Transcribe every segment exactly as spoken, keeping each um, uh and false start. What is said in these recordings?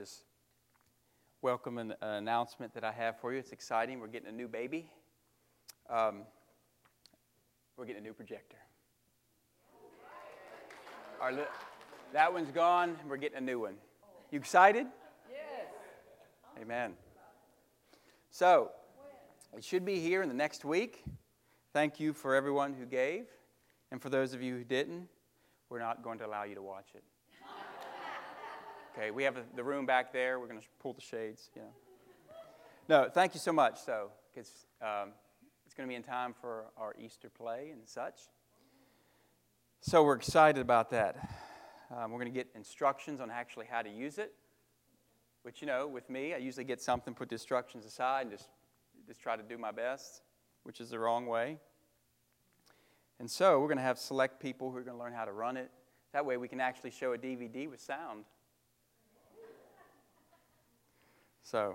This welcome and uh, announcement that I have for you. It's exciting. We're getting a new baby. Um, we're getting a new projector. Our li- that one's gone. We're getting a new one. You excited? Yes. Amen. So, it should be here in the next week. Thank you for everyone who gave. And for those of you who didn't, we're not going to allow you to watch it. Okay, we have a, the room back there. We're going to pull the shades. You know. No, thank you so much. So, because um, it's going to be in time for our Easter play and such. So we're excited about that. Um, we're going to get instructions on actually how to use it. Which, you know, with me, I usually get something, put the instructions aside, and just just try to do my best, which is the wrong way. And so we're going to have select people who are going to learn how to run it. That way we can actually show a D V D with sound. So,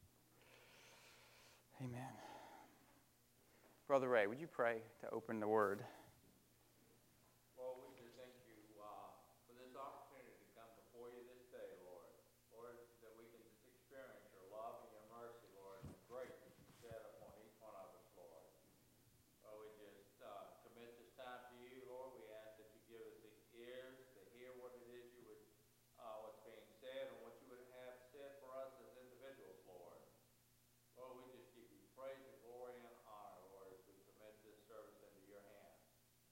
amen. Brother Ray, would you pray to open the Word? Lord, we just thank you uh, for this opportunity to come before you this day, Lord. Lord, that we can just experience your love and your mercy, Lord, and the grace that you shed upon each one of us, Lord. Lord, we just uh, commit this time to you, Lord. We ask that you give us the ears to hear what it is you would, uh, what's being said and what you would have said for us as individuals, Lord. Lord, we just give you praise and glory and honor, Lord, as we commit this service into your hands.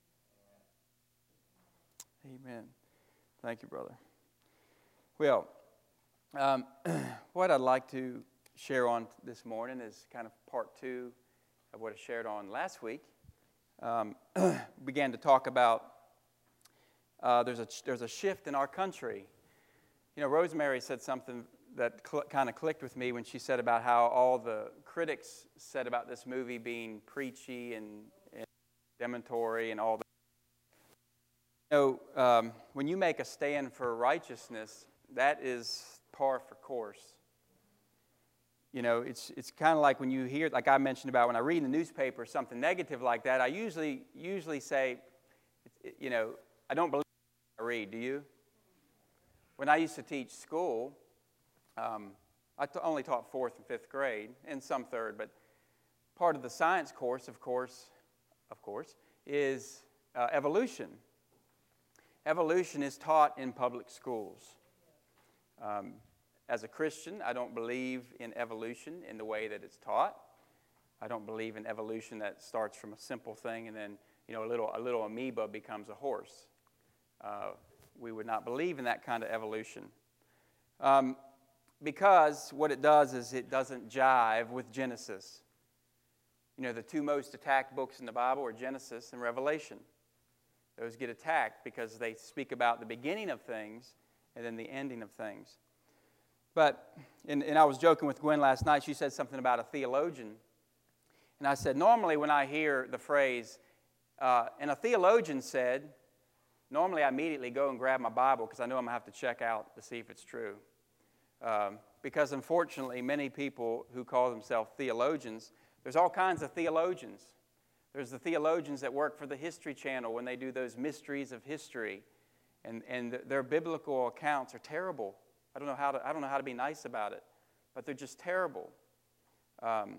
Amen. Amen. Thank you, brother. Well, um, what I'd like to share on this morning is kind of part two of what I shared on last week. Um, began to talk about uh, there's a there's a shift in our country. You know, Rosemary said something that cl- kind of clicked with me when she said about how all the critics said about this movie being preachy and, and demontory and all that. You know, um, when you make a stand for righteousness, that is par for course. You know, it's it's kind of like when you hear, like I mentioned about when I read in the newspaper something negative like that, I usually usually say, you know, I don't believe what I read. Do you? When I used to teach school, um, I t- only taught fourth and fifth grade, and some third, but part of the science course, of course, of course, is uh, evolution. Evolution is taught in public schools. Um, as a Christian, I don't believe in evolution in the way that it's taught. I don't believe in evolution that starts from a simple thing and then, you know, a little a little amoeba becomes a horse. Uh, we would not believe in that kind of evolution. Um, because what it does is it doesn't jive with Genesis. You know, the two most attacked books in the Bible are Genesis and Revelation. Those get attacked because they speak about the beginning of things and then the ending of things. But, and, and I was joking with Gwen last night, she said something about a theologian. And I said, normally when I hear the phrase, uh, and a theologian said, normally I immediately go and grab my Bible because I know I'm going to have to check out to see if it's true. Um, because unfortunately, many people who call themselves theologians, there's all kinds of theologians. There's the theologians that work for the History Channel when they do those mysteries of history. And, and their biblical accounts are terrible. I don't know how to, I don't know how to be nice about it, but they're just terrible. Um,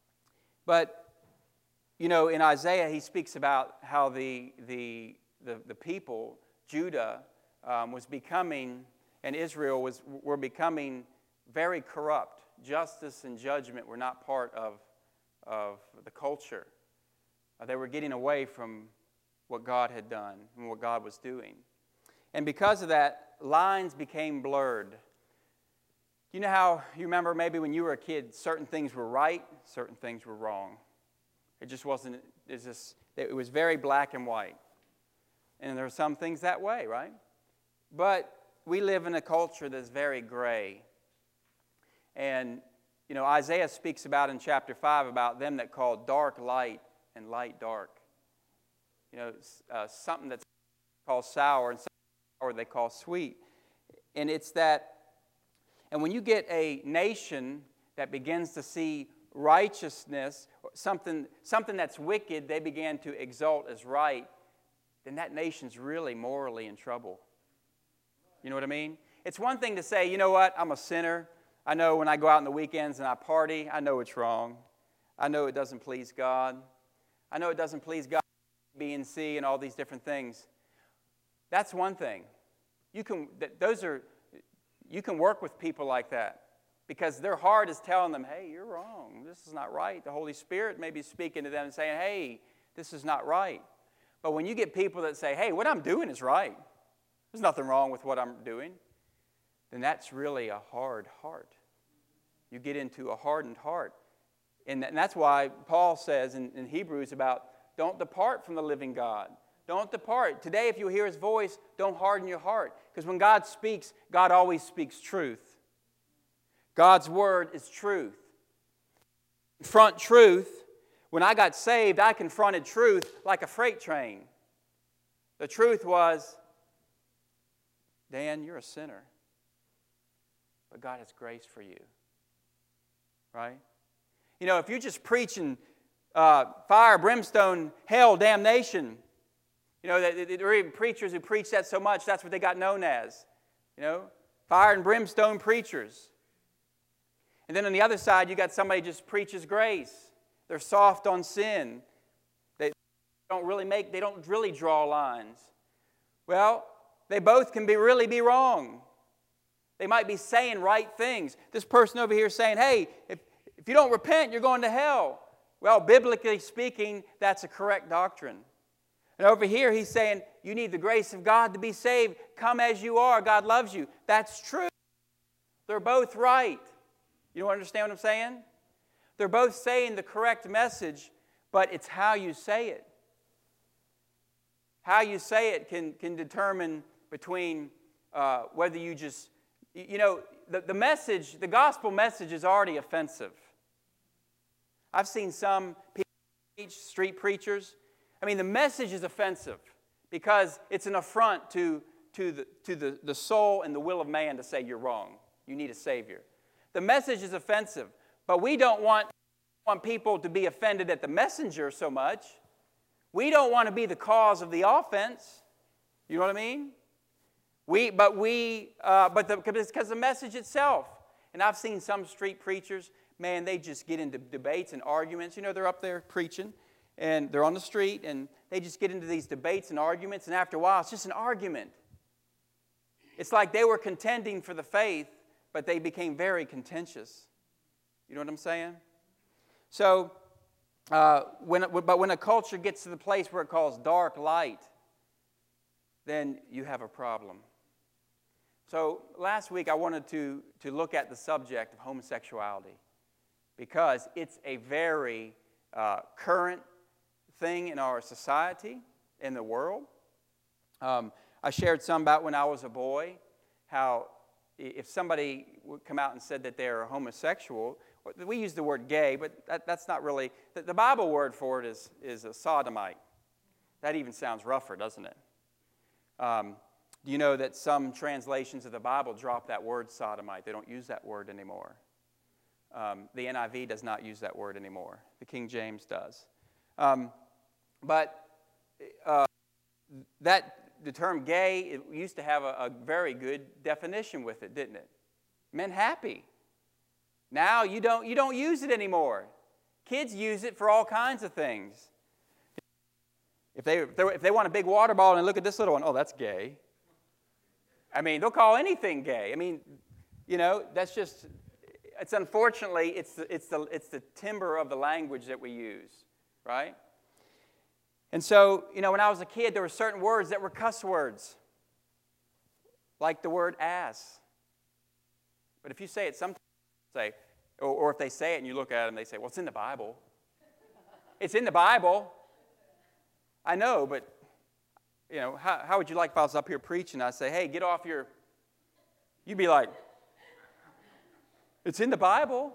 but, you know, in Isaiah, he speaks about how the, the, the, the people, Judah, um, was becoming, and Israel was were becoming very corrupt. Justice and judgment were not part of, of the culture. Uh, they were getting away from what God had done and what God was doing. And because of that, lines became blurred. You know how, you remember maybe when you were a kid, certain things were right, certain things were wrong. It just wasn't, it, just, it was very black and white. And there are some things that way, right? But we live in a culture that's very gray. And, you know, Isaiah speaks about in chapter five about them that call dark light and light dark. You know, uh, something that's called sour and something or they call sweet. And it's that, and when you get a nation that begins to see righteousness, something, something that's wicked, they begin to exalt as right, then that nation's really morally in trouble. You know what I mean? It's one thing to say, you know what, I'm a sinner. I know when I go out on the weekends and I party, I know it's wrong. I know it doesn't please God. I know it doesn't please God, B and C and all these different things. That's one thing. You can, those are, you can work with people like that because their heart is telling them, hey, you're wrong. This is not right. The Holy Spirit may be speaking to them and saying, hey, this is not right. But when you get people that say, hey, what I'm doing is right, there's nothing wrong with what I'm doing, then that's really a hard heart. You get into a hardened heart. And that's why Paul says in, in Hebrews about don't depart from the living God. Don't depart. Today, if you hear His voice, don't harden your heart. Because when God speaks, God always speaks truth. God's Word is truth. Confront truth. When I got saved, I confronted truth like a freight train. The truth was, Dan, you're a sinner. But God has grace for you. Right? You know, if you're just preaching uh, fire, brimstone, hell, damnation, you know, there are even preachers who preach that so much, that's what they got known as. You know, fire and brimstone preachers. And then on the other side, you got somebody who just preaches grace. They're soft on sin. They don't really make, they don't really draw lines. Well, they both can be really be wrong. They might be saying right things. This person over here is saying, hey, if, if you don't repent, you're going to hell. Well, biblically speaking, that's a correct doctrine. And over here, he's saying, you need the grace of God to be saved. Come as you are. God loves you. That's true. They're both right. You don't understand what I'm saying? They're both saying the correct message, but it's how you say it. How you say it can, can determine between uh, whether you just, you know, the, the message, the gospel message is already offensive. I've seen some people preach, street preachers. I mean, the message is offensive because it's an affront to, to, the, to the, the soul and the will of man to say you're wrong. You need a Savior. The message is offensive, but we don't want, want people to be offended at the messenger so much. We don't want to be the cause of the offense. You know what I mean? We, but we, uh, but the, because the message itself. And I've seen some street preachers, man, they just get into debates and arguments. You know, they're up there preaching, and they're on the street, and they just get into these debates and arguments, and after a while, it's just an argument. It's like they were contending for the faith, but they became very contentious. You know what I'm saying? So, uh, when, but when a culture gets to the place where it calls dark light, then you have a problem. So last week I wanted to, to look at the subject of homosexuality because it's a very uh, current thing in our society, in the world. Um, I shared some about when I was a boy, how if somebody would come out and said that they're homosexual, we use the word gay, but that, that's not really, the, the Bible word for it is, is a sodomite. That even sounds rougher, doesn't it? Um, do you know that some translations of the Bible drop that word sodomite? They don't use that word anymore. Um, the N I V does not use that word anymore. The King James does. Um, but uh, that the term gay, it used to have a, a very good definition with it, didn't it? It meant happy. Now you don't, you don't use it anymore. Kids use it for all kinds of things. If they, if they, if they want a big water bottle and look at this little one, oh, that's gay. I mean, they'll call anything gay. I mean, you know, that's just, it's unfortunately, it's the, it's the, it's the timber of the language that we use, right? And so, you know, when I was a kid, there were certain words that were cuss words, like the word ass. But if you say it sometimes, say, or, or if they say it and you look at them, they say, well, it's in the Bible. It's in the Bible. I know, but, you know, how, how would you like if I was up here preaching and I say, hey, get off your, you'd be like, it's in the Bible.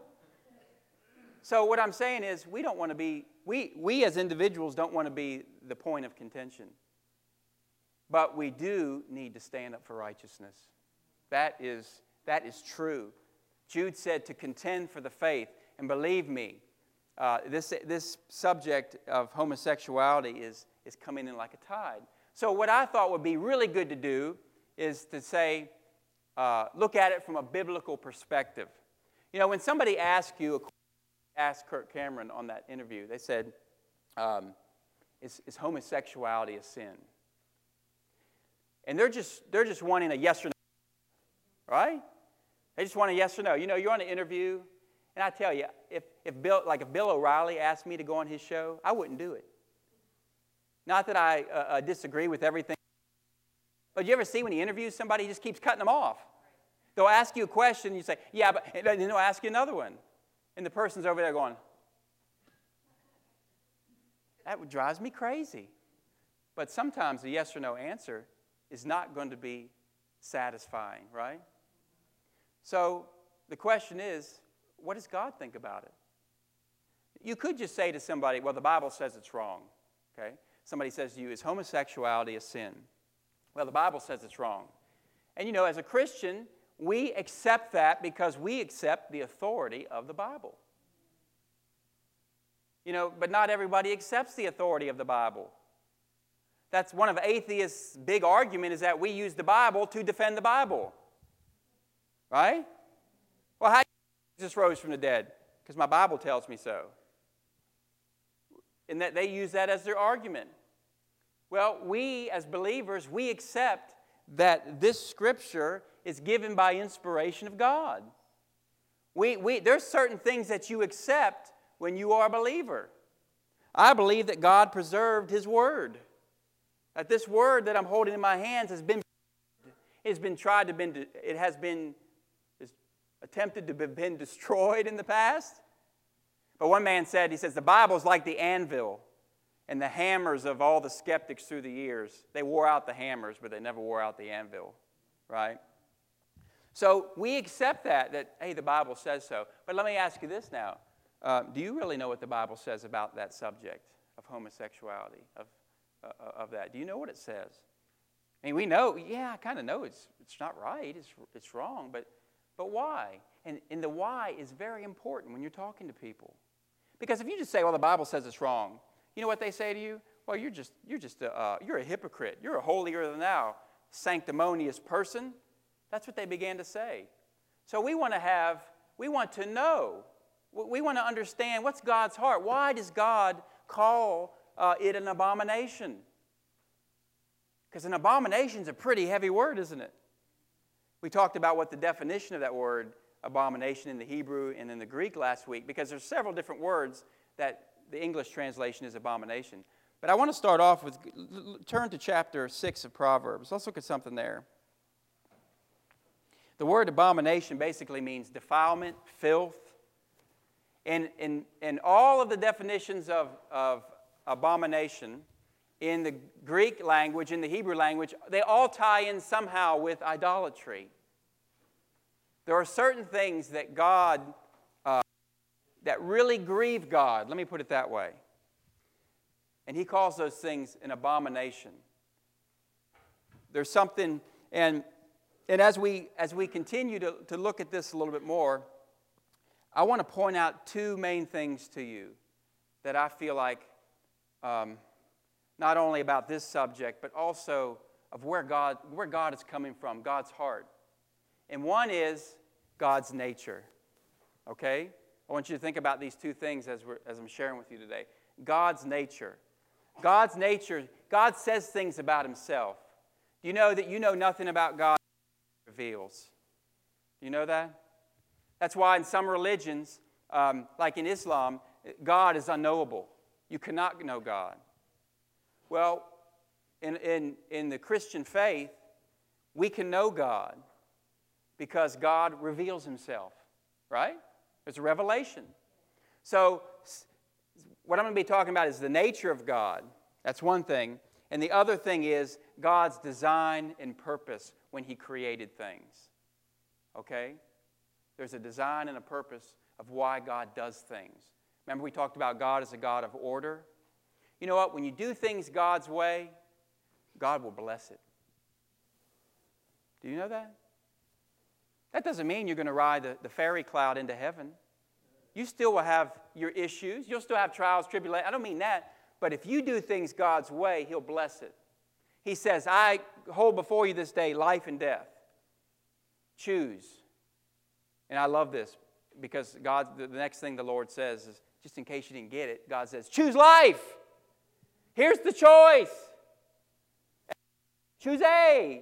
So what I'm saying is we don't want to be, we, we as individuals don't want to be the point of contention. But we do need to stand up for righteousness. That is, that is true. Jude said to contend for the faith. And believe me, uh, this, this subject of homosexuality is, is coming in like a tide. So what I thought would be really good to do is to say, uh, look at it from a biblical perspective. You know, when somebody asks you, asked Kirk Cameron on that interview, they said, um, is, is homosexuality a sin? And they're just, they're just wanting a yes or no, right? They just want a yes or no. You know, you're on an interview, and I tell you, if, if Bill, like if Bill O'Reilly asked me to go on his show, I wouldn't do it. Not that I uh, uh, disagree with everything, but you ever see when he interviews somebody, he just keeps cutting them off. They'll ask you a question, and you say, yeah, but and then they'll ask you another one. And the person's over there going, that drives me crazy. But sometimes a yes or no answer is not going to be satisfying, right? So the question is, what does God think about it? You could just say to somebody, well, the Bible says it's wrong, okay? Somebody says to you, is homosexuality a sin? Well, the Bible says it's wrong. And you know, as a Christian, we accept that because we accept the authority of the Bible. You know, but not everybody accepts the authority of the Bible. That's one of atheists' big argument is that we use the Bible to defend the Bible. Right? Well, how do you know Jesus rose from the dead? Because my Bible tells me so. And that they use that as their argument. Well, we as believers, we accept that this Scripture is given by inspiration of God. We, we, there's certain things that you accept when you are a believer. I believe that God preserved His Word. That this Word that I'm holding in my hands has been, it has been tried to been, it has been attempted to have been destroyed in the past. But one man said, he says, the Bible is like the anvil and the hammers of all the skeptics through the years. They wore out the hammers, but they never wore out the anvil, right? So we accept that, that, hey, the Bible says so. But let me ask you this now. Uh, do you really know what the Bible says about that subject of homosexuality, of, uh, of that? Do you know what it says? I mean, we know, yeah, I kind of know it's, it's not right, it's, it's wrong, but, but why? And, and the why is very important when you're talking to people. Because if you just say, well, the Bible says it's wrong, you know what they say to you? Well, you're just, you're just a, uh, you're a hypocrite. You're a holier than thou, sanctimonious person. That's what they began to say. So we want to have, we want to know, we want to understand what's God's heart. Why does God call uh, it an abomination? Because an abomination is a pretty heavy word, isn't it? We talked about what the definition of that word, abomination, in the Hebrew and in the Greek last week, because there's several different words that the English translation is abomination. But I want to start off with, turn to chapter six of Proverbs. Let's look at something there. The word abomination basically means defilement, filth. And in, in all of the definitions of, of abomination, in the Greek language, in the Hebrew language, they all tie in somehow with idolatry. There are certain things that God, uh, that really grieve God. Let me put it that way. And He calls those things an abomination. There's something, and, and as we, as we continue to, to look at this a little bit more, I want to point out two main things to you that I feel like, um, not only about this subject, but also of where God, where God is coming from, God's heart. And one is God's nature, okay? I want you to think about these two things as, we're, as I'm sharing with you today. God's nature. God's nature, God says things about Himself. Do you know that you know nothing about God He reveals? Do you know that? That's why in some religions, um, like in Islam, God is unknowable. You cannot know God. Well, in, in, in the Christian faith, we can know God because God reveals Himself, right? There's a revelation. So what I'm going to be talking about is the nature of God. That's one thing. And the other thing is God's design and purpose when He created things. Okay? There's a design and a purpose of why God does things. Remember we talked about God as a God of order? You know what? When you do things God's way, God will bless it. Do you know that? That doesn't mean you're going to ride the, the fairy cloud into heaven. You still will have your issues. You'll still have trials, tribulations. I don't mean that. But if you do things God's way, He'll bless it. He says, I hold before you this day life and death. choose. And I love this because God, the next thing the Lord says is, just in case you didn't get it, God says, choose life. Here's the choice. Choose A.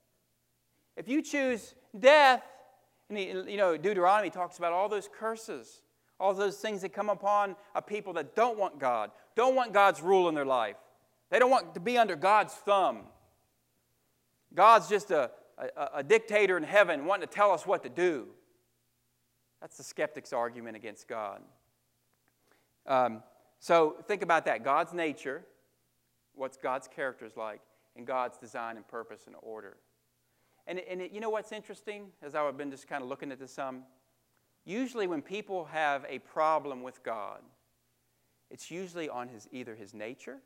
If you choose death, and you know, Deuteronomy talks about all those curses, all those things that come upon a people that don't want God, don't want God's rule in their life. They don't want to be under God's thumb. God's just a, a, a dictator in heaven wanting to tell us what to do. That's the skeptic's argument against God. Um, so think about that. God's nature, what's God's character is like, and God's design and purpose and order. And, and it, you know what's interesting, as I've been just kind of looking at this some? Usually when people have a problem with God, it's usually on his either his nature.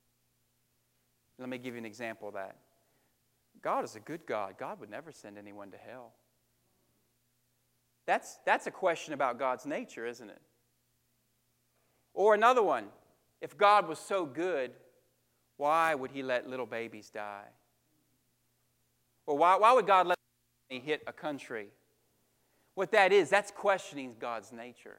Let me give you an example of that. God is a good God. God would never send anyone to hell. That's, that's a question about God's nature, isn't it? Or another one, if God was so good, why would he let little babies die? Or why, why would God let me hit a country? What that is, that's questioning God's nature.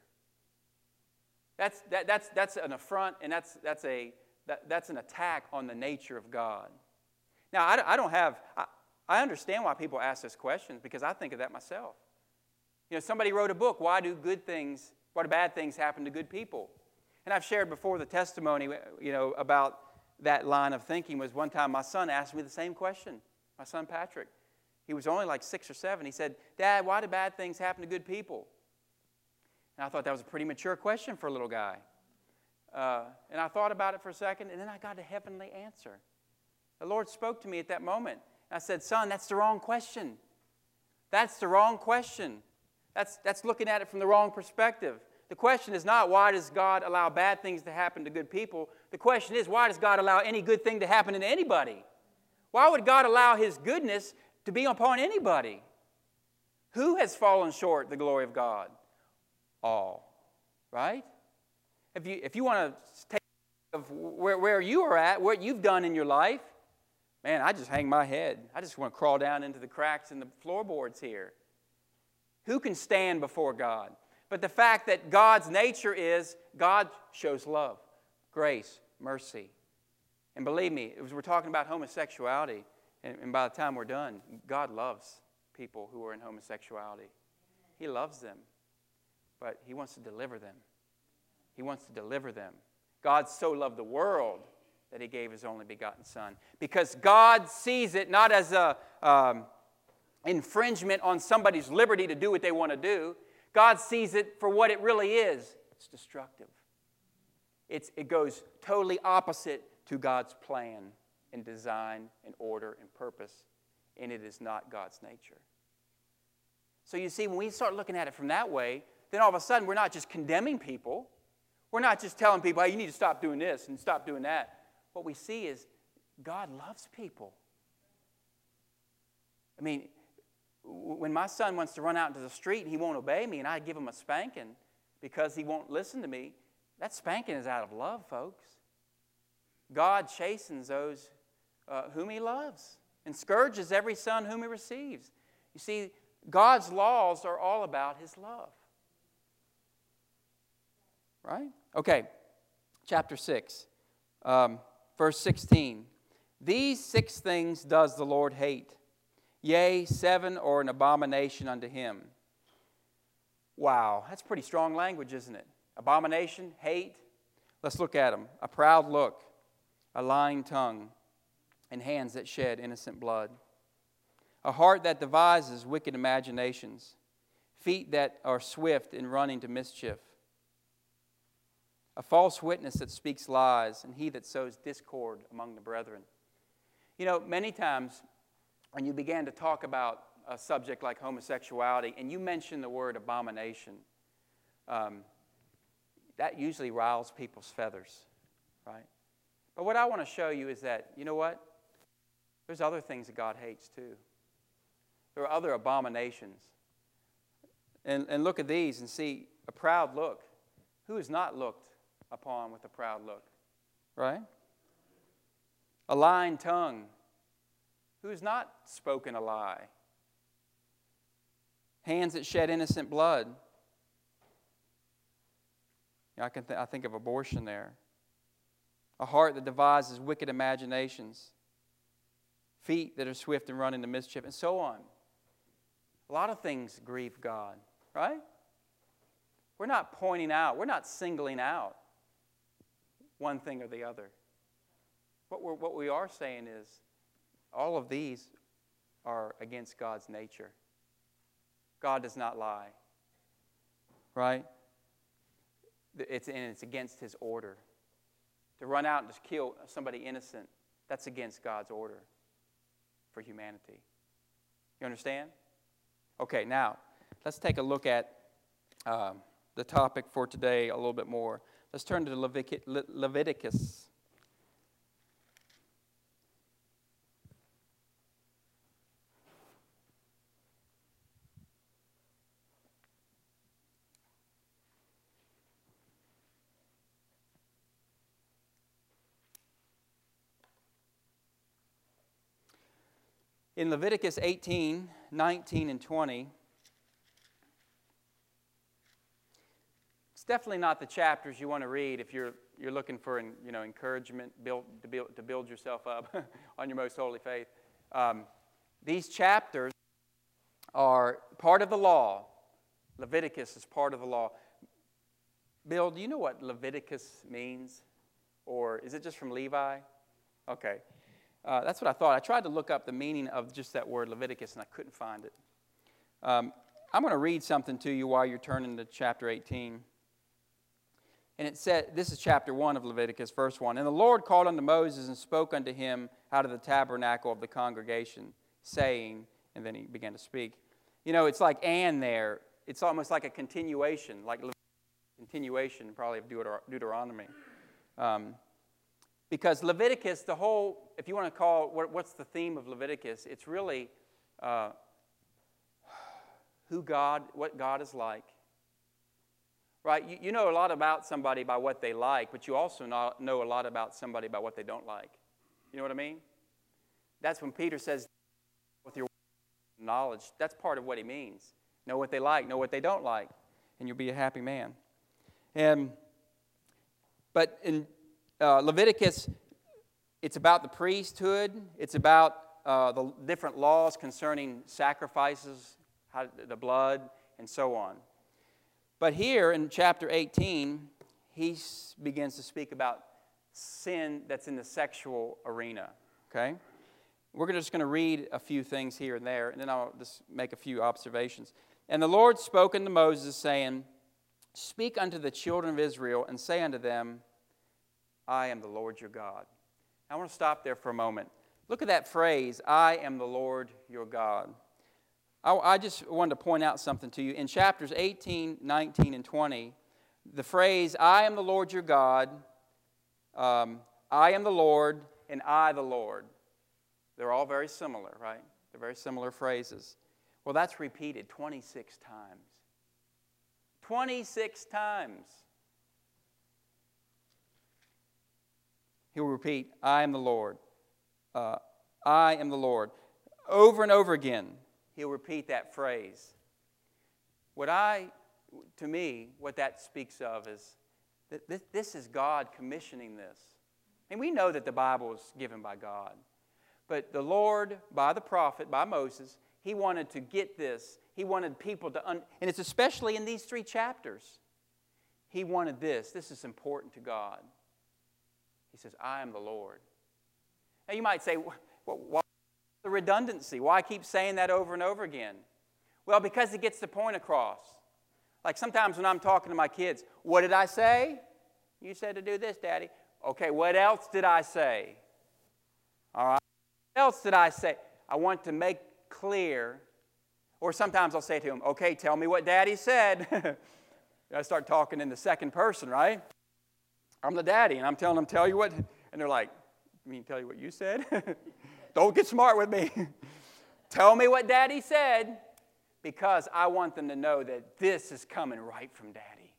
That's, that, that's, that's an affront, and that's, that's, a, that, that's an attack on the nature of God. Now, I, I don't have, I, I understand why people ask this question, because I think of that myself. You know, somebody wrote a book, Why Do Good Things, Why Do Bad Things Happen to Good People? And I've shared before the testimony, you know, about that line of thinking was one time my son asked me the same question. My son Patrick. He was only like six or seven. He said, Dad, why do bad things happen to good people? And I thought that was a pretty mature question for a little guy. Uh, and I thought about it for a second, and then I got a heavenly answer. The Lord spoke to me at that moment. And I said, son, that's the wrong question. That's the wrong question. That's, that's looking at it from the wrong perspective. The question is not, why does God allow bad things to happen to good people? The question is, why does God allow any good thing to happen to anybody? Why would God allow his goodness to be upon anybody? Who has fallen short of the glory of God? All. Right? If you, if you want to take of where, where you are at, what you've done in your life, man, I just hang my head. I just want to crawl down into the cracks in the floorboards here. Who can stand before God? But the fact that God's nature is, God shows love, grace, mercy. And believe me, as we're talking about homosexuality, and, and by the time we're done, God loves people who are in homosexuality. He loves them, but he wants to deliver them. He wants to deliver them. God so loved the world that he gave his only begotten Son. Because God sees it not as a um, infringement on somebody's liberty to do what they want to do. God sees it for what it really is. It's destructive. It's, it goes totally opposite to God's plan and design and order and purpose, and it is not God's nature. So you see, when we start looking at it from that way, then all of a sudden we're not just condemning people. We're not just telling people, hey, you need to stop doing this and stop doing that. What we see is God loves people. I mean, when my son wants to run out into the street and he won't obey me and I give him a spanking because he won't listen to me, that spanking is out of love, folks. God chastens those uh, whom he loves and scourges every son whom he receives. You see, God's laws are all about his love. Right? Okay, chapter six, um, verse sixteen. These six things does the Lord hate. Yea, seven are an abomination unto him. Wow, that's pretty strong language, isn't it? Abomination, hate. Let's look at them. A proud look, a lying tongue, and hands that shed innocent blood. A heart that devises wicked imaginations, feet that are swift in running to mischief. A false witness that speaks lies, and he that sows discord among the brethren. You know, many times when you began to talk about a subject like homosexuality, and you mention the word abomination, um, that usually riles people's feathers, right? But what I want to show you is that, you know what? There's other things that God hates too. There are other abominations. And, and look at these and see a proud look. Who has not looked upon with a proud look? Right? A lying tongue. Who has not spoken a lie? hands that shed innocent blood. I, can th- I think of abortion there. A heart that devises wicked imaginations. Feet that are swift and run into mischief, and so on. A lot of things grieve God, right? We're not pointing out, we're not singling out one thing or the other. What, we're, what we are saying is all of these are against God's nature. God does not lie, right? It's, and it's against His order. To run out and just kill somebody innocent, that's against God's order for humanity. You understand? Okay, now, let's take a look at um, the topic for today a little bit more. Let's turn to Levitic- Le- Leviticus. In Leviticus eighteen, nineteen, and twenty, it's definitely not the chapters you want to read if you're you're looking for you know encouragement, build to build to build yourself up on your most holy faith. Um, these chapters are part of the law. Leviticus is part of the law. Bill, do you know what Leviticus means, or is it just from Levi? Okay. Uh, that's what I thought. I tried to look up the meaning of just that word Leviticus, and I couldn't find it. Um, I'm going to read something to you while you're turning to chapter eighteen. And it said, this is chapter one of Leviticus, verse one. And the Lord called unto Moses and spoke unto him out of the tabernacle of the congregation, saying, and then he began to speak. You know, it's like and there. It's almost like a continuation, like continuation probably of Deuter- Deuteronomy. Um, Because Leviticus, the whole, if you want to call, what, what's the theme of Leviticus? It's really uh, who God, what God is like. Right? You, you know a lot about somebody by what they like, but you also know, know a lot about somebody by what they don't like. You know what I mean? That's when Peter says, with your knowledge, that's part of what he means. Know what they like, know what they don't like, and you'll be a happy man. And, but in Uh, Leviticus, it's about the priesthood. It's about uh, the different laws concerning sacrifices, how, the blood, and so on. But here in chapter eighteen, he begins to speak about sin that's in the sexual arena. Okay? We're just going to read a few things here and there, and then I'll just make a few observations. And the Lord spoke unto Moses, saying, Speak unto the children of Israel, and say unto them, I am the Lord your God. I want to stop there for a moment. Look at that phrase, I am the Lord your God. I, I just wanted to point out something to you. In chapters eighteen, nineteen, and twenty, the phrase, I am the Lord your God, um, I am the Lord, and I the Lord, they're all very similar, right? They're very similar phrases. Well, that's repeated twenty-six times. twenty-six times. He will repeat, I am the Lord. Uh, I am the Lord. Over and over again, he'll repeat that phrase. What I, to me, what that speaks of is that this, this is God commissioning this. And we know that the Bible is given by God. But the Lord, by the prophet, by Moses, he wanted to get this. He wanted people to, un- and it's especially in these three chapters. He wanted this. This is important to God. He says, I am the Lord. Now you might say, well, why the redundancy? Why keep saying that over and over again? Well, because it gets the point across. Like sometimes when I'm talking to my kids, what did I say? You said to do this, Daddy. Okay, what else did I say? All right. What else did I say? I want to make clear. Or sometimes I'll say to him, okay, tell me what Daddy said. I start talking in the second person, right? I'm the daddy, and I'm telling them, tell you what, and they're like, you mean tell you what you said? Don't get smart with me. Tell me what Daddy said, because I want them to know that this is coming right from Daddy.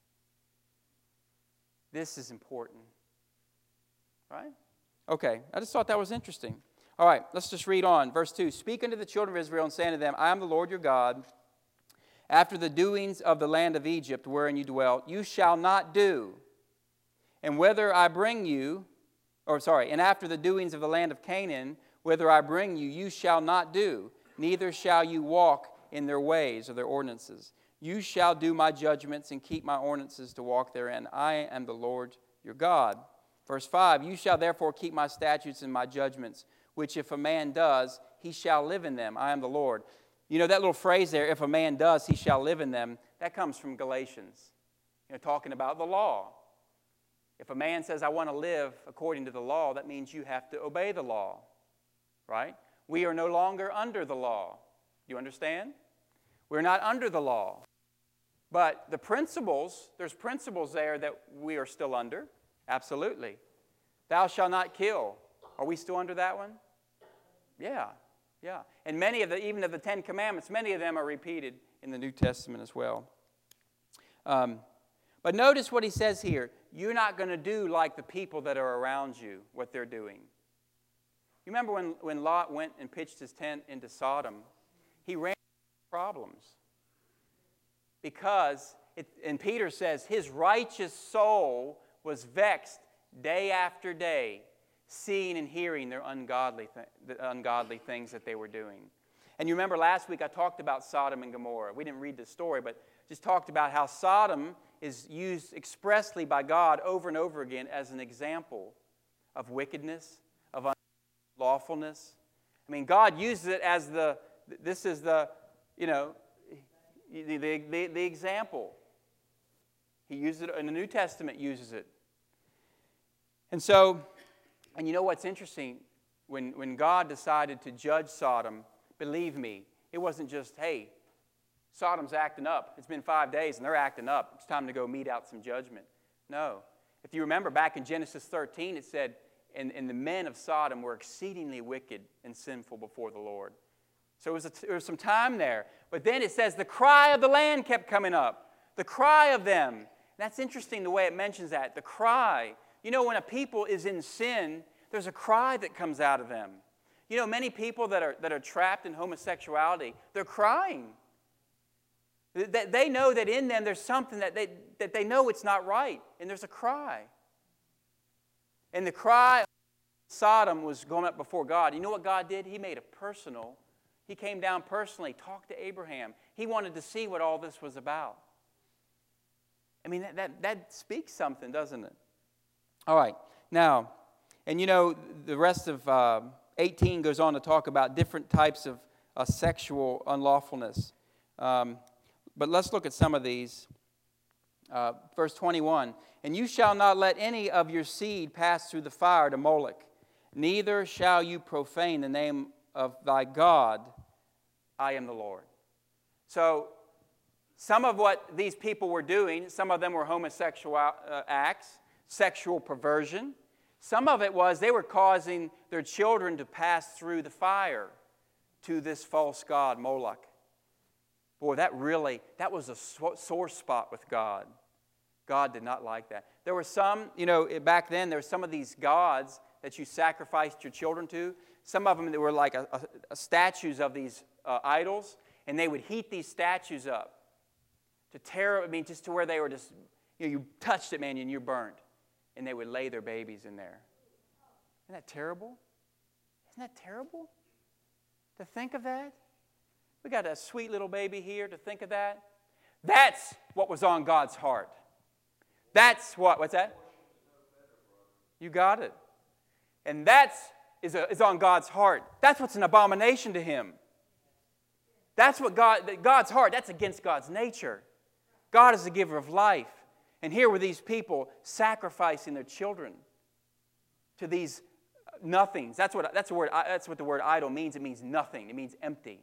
This is important. Right? Okay, I just thought that was interesting. All right, let's just read on. Verse two, Speak unto the children of Israel, and say unto them, I am the Lord your God. After the doings of the land of Egypt wherein you dwelt, you shall not do. And whether I bring you, or sorry, and after the doings of the land of Canaan, whither I bring you, you shall not do, neither shall you walk in their ways or their ordinances. You shall do my judgments and keep my ordinances to walk therein. I am the Lord your God. Verse five, you shall therefore keep my statutes and my judgments, which if a man does, he shall live in them. I am the Lord. You know that little phrase there, if a man does, he shall live in them, that comes from Galatians, you know, talking about the law. If a man says, I want to live according to the law, that means you have to obey the law, right? We are no longer under the law. Do you understand? We're not under the law. But the principles, there's principles there that we are still under. Absolutely. Thou shalt not kill. Are we still under that one? Yeah, yeah. And many of the, even of the Ten Commandments, many of them are repeated in the New Testament as well. Um, but notice what he says here. You're not going to do like the people that are around you, what they're doing. You remember when, when Lot went and pitched his tent into Sodom? He ran into problems. Because, it, and Peter says, his righteous soul was vexed day after day, seeing and hearing their ungodly, th- the ungodly things that they were doing. And you remember last week I talked about Sodom and Gomorrah. We didn't read the story, but just talked about how Sodom is used expressly by God over and over again as an example of wickedness, of unlawfulness. I mean, God uses it as the, this is the, you know, the, the, the, the example. He uses it, in the New Testament uses it. And so, and you know what's interesting? When, when God decided to judge Sodom, believe me, it wasn't just, hey, Sodom's acting up. It's been five days and they're acting up. It's time to go mete out some judgment. No. If you remember back in Genesis thirteen, it said, and, and the men of Sodom were exceedingly wicked and sinful before the Lord. So it was a, there was some time there. But then it says the cry of the land kept coming up. The cry of them. And that's interesting the way it mentions that. The cry. You know, when a people is in sin, there's a cry that comes out of them. You know, many people that are, that are trapped in homosexuality, they're crying. They, they know that in them there's something that they, that they know it's not right. And there's a cry. And the cry of Sodom was going up before God. You know what God did? He made it personal. He came down personally, talked to Abraham. He wanted to see what all this was about. I mean, that, that, that speaks something, doesn't it? All right. Now, and you know, the rest of uh, eighteen goes on to talk about different types of uh, sexual unlawfulness. Um, but let's look at some of these. Uh, verse twenty-one, and you shall not let any of your seed pass through the fire to Moloch, neither shall you profane the name of thy God. I am the Lord. So, some of what these people were doing, some of them were homosexual uh, acts, sexual perversion. Some of it was they were causing their children to pass through the fire to this false god, Moloch. Boy, that really, that was a sore spot with God. God did not like that. There were some, you know, back then, there were some of these gods that you sacrificed your children to. Some of them that were like a, a, a statues of these uh, idols, and they would heat these statues up to tear, I mean, just to where they were just, you know, you touched it, man, and you're burned. And they would lay their babies in there. Isn't that terrible? Isn't that terrible? To think of that? We got a sweet little baby here to think of that. That's what was on God's heart. That's what, what's that? You got it. And that's is, a, is on God's heart. That's what's an abomination to Him. That's what God, God's heart, that's against God's nature. God is the giver of life. And here were these people sacrificing their children to these nothings. That's what, that's, the word, that's what the word idol means. It means nothing. It means empty.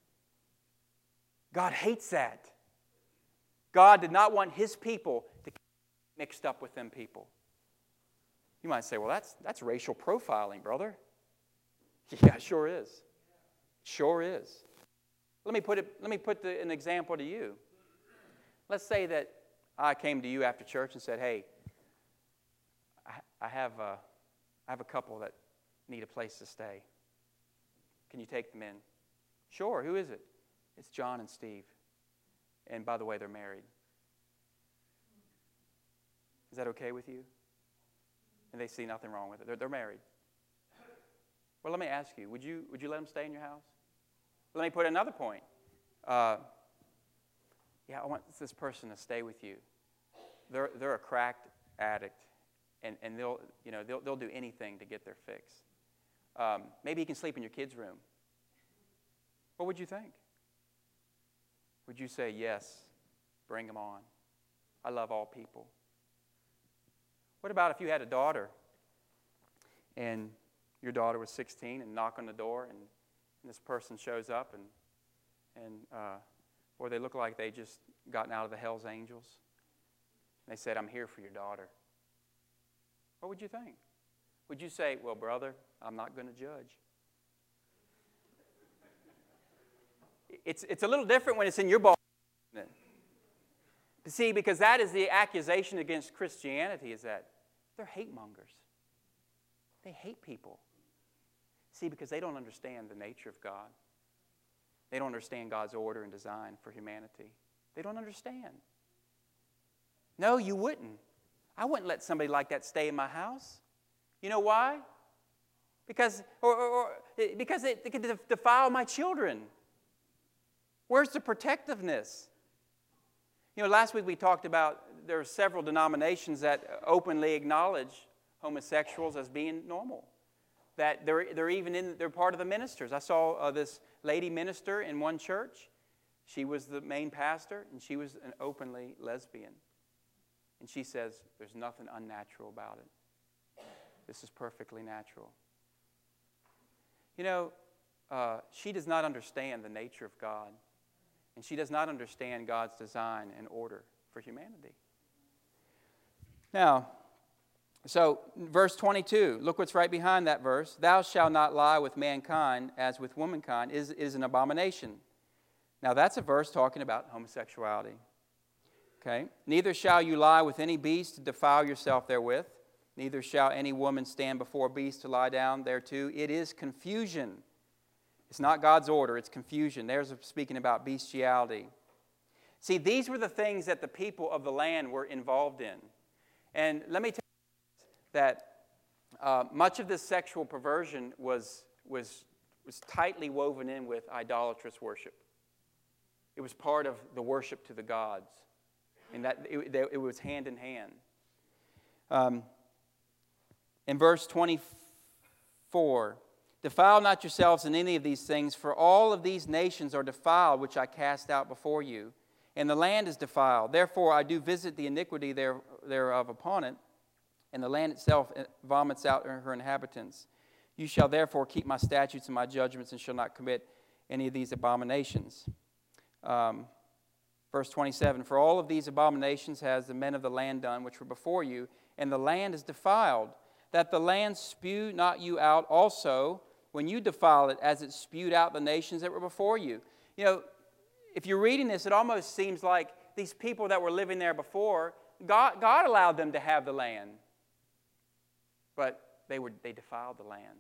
God hates that. God did not want His people to get mixed up with them people. You might say, well, that's, that's racial profiling, brother. Yeah, sure is. Sure is. Let me put, it, let me put the, an example to you. Let's say that I came to you after church and said, hey, I, I, have a, I have a couple that need a place to stay. Can you take them in? Sure, who is it? It's John and Steve. and by the way, they're married. Is that okay with you? And they see nothing wrong with it. They're, they're married. Well, let me ask you, would you, would you let them stay in your house? Let me put another point. Uh, yeah, I want this person to stay with you. They're, they're a cracked addict, and, and they'll, you know, they'll, they'll do anything to get their fix. Um, maybe he can sleep in your kid's room. What would you think? Would you say, yes, bring him on? I love all people. What about if you had a daughter, and your daughter was sixteen, and knock on the door, and, and this person shows up, and, and uh, or they look like they just gotten out of the Hell's Angels. And they said, I'm here for your daughter. What would you think? Would you say, well, brother, I'm not going to judge? It's, it's a little different when it's in your ball, isn't it? See, because that is the accusation against Christianity, is that they're hate mongers. They hate people. See, because they don't understand the nature of God. They don't understand God's order and design for humanity. They don't understand. No, you wouldn't. I wouldn't let somebody like that stay in my house. You know why? Because, or, or, or, because it, it could defile my children. Where's the protectiveness? You know, last week we talked about there are several denominations that openly acknowledge homosexuals as being normal. That they're, they're even in, they're part of the ministers. I saw uh, this lady minister in one church. She was the main pastor, and she was an openly lesbian. And she says, there's nothing unnatural about it. This is perfectly natural. You know, uh, she does not understand the nature of God. And she does not understand God's design and order for humanity. Now, so verse twenty-two, look what's right behind that verse. Thou shalt not lie with mankind as with womankind is, is an abomination. Now that's a verse talking about homosexuality. Okay? Neither shall you lie with any beast to defile yourself therewith. Neither shall any woman stand before a beast to lie down thereto. It is confusion. It's not God's order, it's confusion. There's speaking about bestiality. See, these were the things that the people of the land were involved in. And let me tell you that uh, much of this sexual perversion was, was, was tightly woven in with idolatrous worship. It was part of the worship to the gods. And that it, it was hand in hand. Um, in verse twenty-four, defile not yourselves in any of these things, for all of these nations are defiled, which I cast out before you. And the land is defiled. Therefore I do visit the iniquity there, thereof upon it, and the land itself vomits out her inhabitants. You shall therefore keep my statutes and my judgments, and shall not commit any of these abominations. Um, verse twenty-seven, for all of these abominations has the men of the land done, which were before you, and the land is defiled, that the land spew not you out also when you defile it, as it spewed out the nations that were before you. You know, if you're reading this, it almost seems like these people that were living there before, God, God allowed them to have the land. But they were they defiled the land.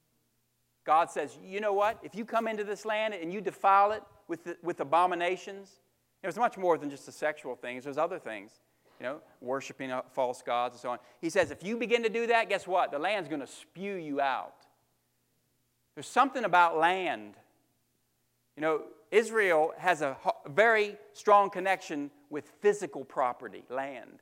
God says, you know what? If you come into this land and you defile it with, the, with abominations, it was much more than just the sexual things. There's other things, you know, worshiping false gods and so on. He says, if you begin to do that, guess what? The land's going to spew you out. There's something about land. You know, Israel has a very strong connection with physical property, land.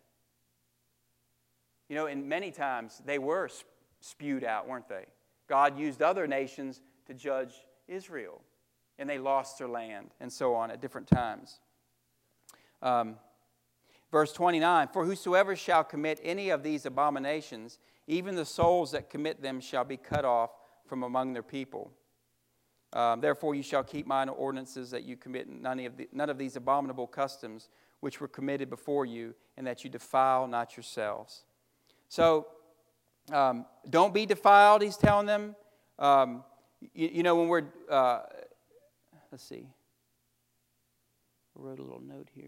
You know, and many times they were spewed out, weren't they? God used other nations to judge Israel, and they lost their land and so on at different times. Um, verse twenty-nine, for whosoever shall commit any of these abominations, even the souls that commit them shall be cut off from among their people. Um, therefore you shall keep mine ordinances, that you commit none of, the, none of these abominable customs which were committed before you, and that you defile not yourselves. So, um, don't be defiled, he's telling them. Um, you, you know, when we're, uh, let's see. I wrote a little note here.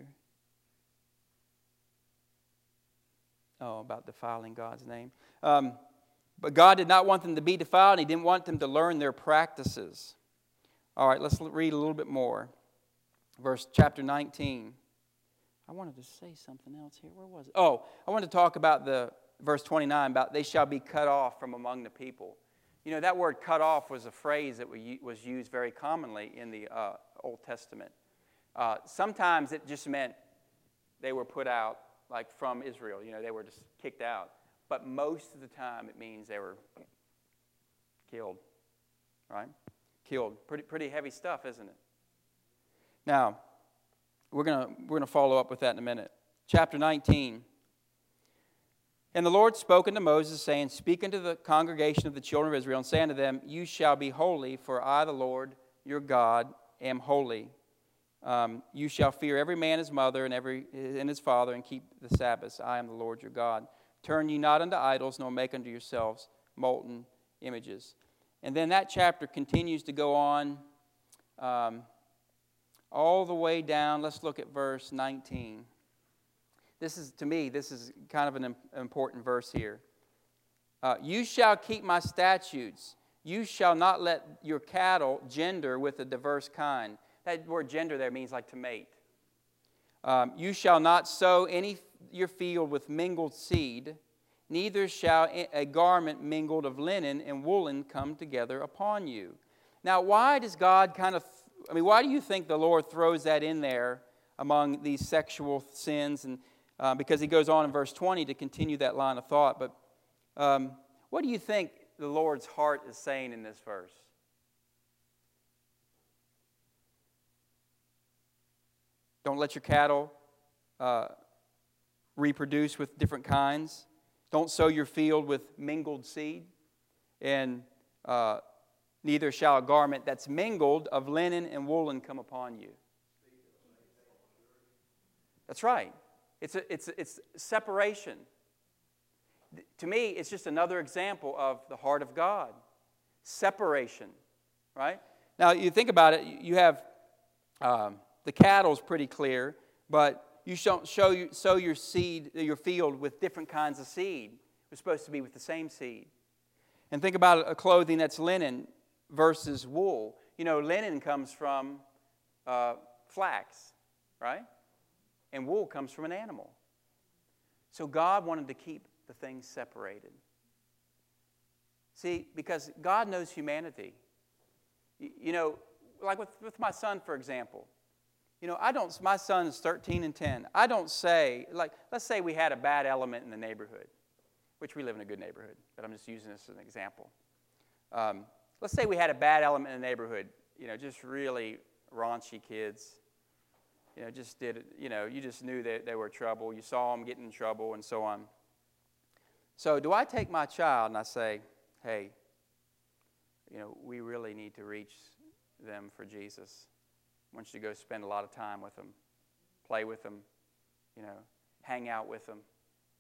Oh, about defiling God's name. Um, but God did not want them to be defiled, and he didn't want them to learn their practices. All right, let's read a little bit more. verse chapter nineteen. I wanted to say something else here. Where was it? Oh, I wanted to talk about the verse twenty-nine, about they shall be cut off from among the people. You know, that word cut off was a phrase that was used very commonly in the uh, Old Testament. Uh, sometimes it just meant they were put out, like from Israel. You know, they were just kicked out. But most of the time it means they were killed, right? Killed. Pretty, pretty heavy stuff, isn't it? Now, we're going we're gonna follow up with that in a minute. Chapter nineteen. And the Lord spoke unto Moses, saying, Speak unto the congregation of the children of Israel, and say unto them, You shall be holy, for I, the Lord your God, am holy. Um, you shall fear every man his mother and every and his father, and keep the Sabbaths. I am the Lord your God. Turn ye not unto idols, nor make unto yourselves molten images. And then that chapter continues to go on um, all the way down. Let's look at verse nineteen. This is, to me, this is kind of an important verse here. Uh, you shall keep my statutes. You shall not let your cattle gender with a diverse kind. That word gender there means like to mate. Um, you shall not sow any your field with mingled seed, neither shall a garment mingled of linen and woolen come together upon you. Now, why does God kind of, I mean, why do you think the Lord throws that in there among these sexual sins? And uh, because he goes on in verse twenty to continue that line of thought. But um, what do you think the Lord's heart is saying in this verse? Don't let your cattle uh, reproduce with different kinds. Don't sow your field with mingled seed. And uh, neither shall a garment that's mingled of linen and woolen come upon you. That's right. It's a, it's a, it's separation. To me, it's just another example of the heart of God. Separation, right? Now, you think about it, you have um, the cattle's pretty clear, but you don't show you, sow your seed, your field with different kinds of seed. It's supposed to be with the same seed. And think about a clothing that's linen versus wool. You know, linen comes from uh, flax, right? And wool comes from an animal. So God wanted to keep the things separated. See, because God knows humanity. You, you know, like with, with my son, for example. You know, I don't, my son's thirteen and ten. I don't say, like, let's say we had a bad element in the neighborhood, which we live in a good neighborhood, but I'm just using this as an example. Um, let's say we had a bad element in the neighborhood, you know, just really raunchy kids. You know, just did, you know, you just knew that they were trouble. You saw them getting in trouble and so on. So do I take my child and I say, hey, you know, we really need to reach them for Jesus. I want you to go spend a lot of time with them, play with them, you know, hang out with them.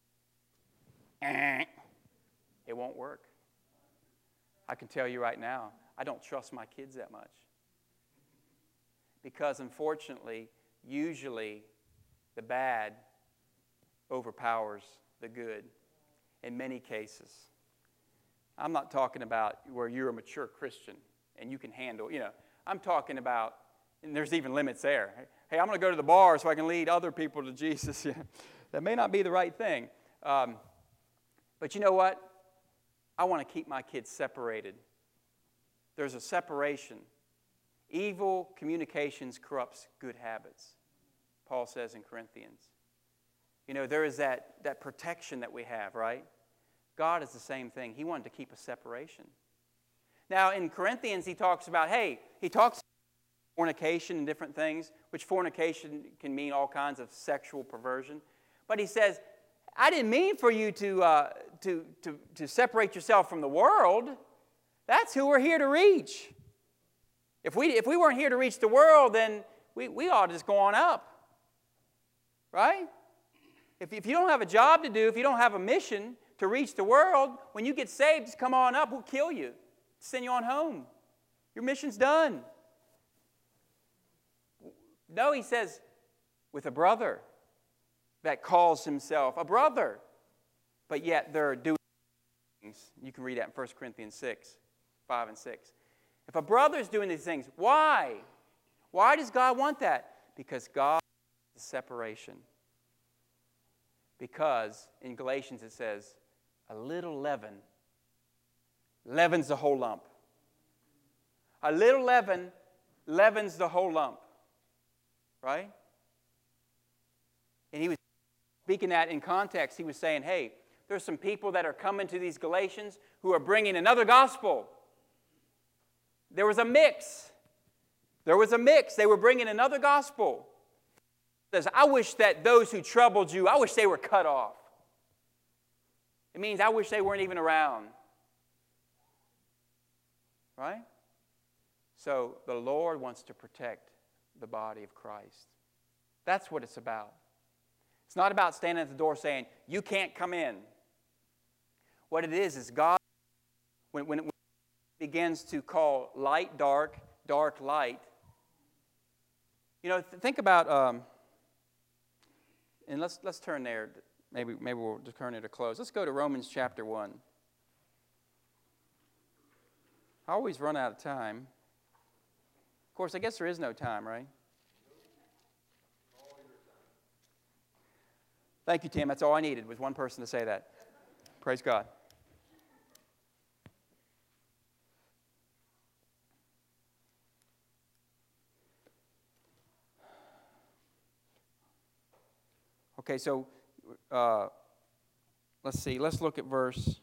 It won't work. I can tell you right now, I don't trust my kids that much. Because unfortunately, usually the bad overpowers the good in many cases. I'm not talking about where you're a mature Christian and you can handle, you know, I'm talking about, and there's even limits there. Hey, I'm going to go to the bar so I can lead other people to Jesus. That may not be the right thing. Um, but you know what? I want to keep my kids separated. There's a separation. Evil communications corrupts good habits, Paul says in Corinthians. You know, there is that, that protection that we have, right? God is the same thing. He wanted to keep a separation. Now, in Corinthians, he talks about, hey, he talks about fornication and different things, which fornication can mean all kinds of sexual perversion. But he says, I didn't mean for you to, uh, to, to, to separate yourself from the world. That's who we're here to reach. If we, if we weren't here to reach the world, then we, we ought to just go on up. Right? If, if you don't have a job to do, if you don't have a mission to reach the world, when you get saved, just come on up. We'll kill you. Send you on home. Your mission's done. No, he says, with a brother that calls himself a brother, but yet they're doing things. You can read that in First Corinthians six, five and six. If a brother's doing these things, why? Why does God want that? Because God is separation. Because in Galatians it says, a little leaven leavens the whole lump. A little leaven leavens the whole lump. Right? And he was speaking that in context. He was saying, hey, there's some people that are coming to these Galatians who are bringing another gospel. There was a mix. There was a mix. They were bringing another gospel. It says, I wish that those who troubled you, I wish they were cut off. It means I wish they weren't even around. Right? So the Lord wants to protect the body of Christ. That's what it's about. It's not about standing at the door saying, you can't come in. What it is is God, when, when it begins to call light dark, dark light, you know, th- think about, um, and let's let's turn there. Maybe maybe we'll just turn it to close. Let's go to Romans chapter one. I always run out of time. Of course, I guess there is no time, right? Thank you, Tim. That's all I needed was one person to say that. Praise God. Okay, so uh, let's see. Let's look at verse.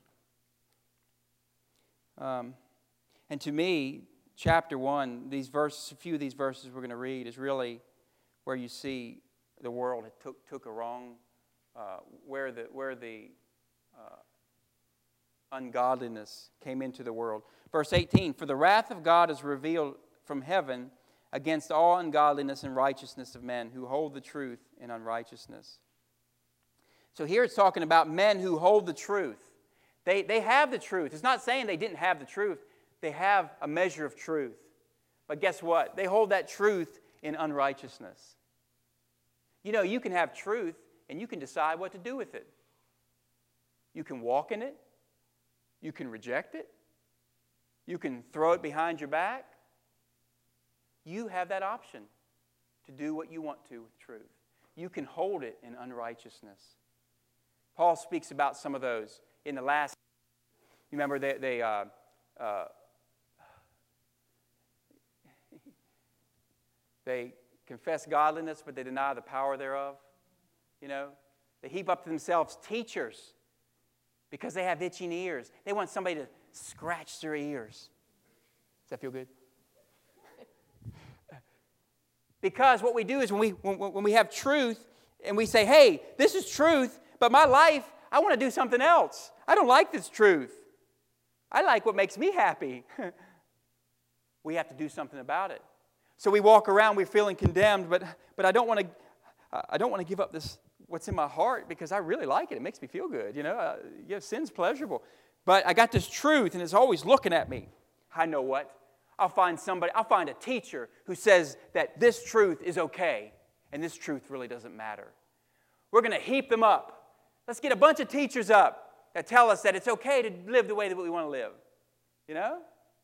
Um, and to me, chapter one, these verses, a few of these verses we're going to read, is really where you see the world took took a wrong, uh, where the where the uh, ungodliness came into the world. Verse eighteen: For the wrath of God is revealed from heaven against all ungodliness and righteousness of men who hold the truth in unrighteousness. So here it's talking about men who hold the truth. They, they have the truth. It's not saying they didn't have the truth. They have a measure of truth. But guess what? They hold that truth in unrighteousness. You know, you can have truth and you can decide what to do with it. You can walk in it. You can reject it. You can throw it behind your back. You have that option to do what you want to with truth. You can hold it in unrighteousness. Paul speaks about some of those in the last. You remember they they uh, uh, they confess godliness, but they deny the power thereof. You know, they heap up to themselves teachers because they have itching ears. They want somebody to scratch their ears. Does that feel good? Because what we do is when we when, when we have truth and we say, "Hey, this is truth." But my life, I want to do something else. I don't like this truth. I like what makes me happy. We have to do something about it. So we walk around, we're feeling condemned, but but I don't want to. I don't want to give up this what's in my heart because I really like it. It makes me feel good. You know, uh, yeah, sin's pleasurable. But I got this truth, and it's always looking at me. I know what. I'll find somebody. I'll find a teacher who says that this truth is okay, and this truth really doesn't matter. We're going to heap them up. Let's get a bunch of teachers up that tell us that it's okay to live the way that we want to live. You know?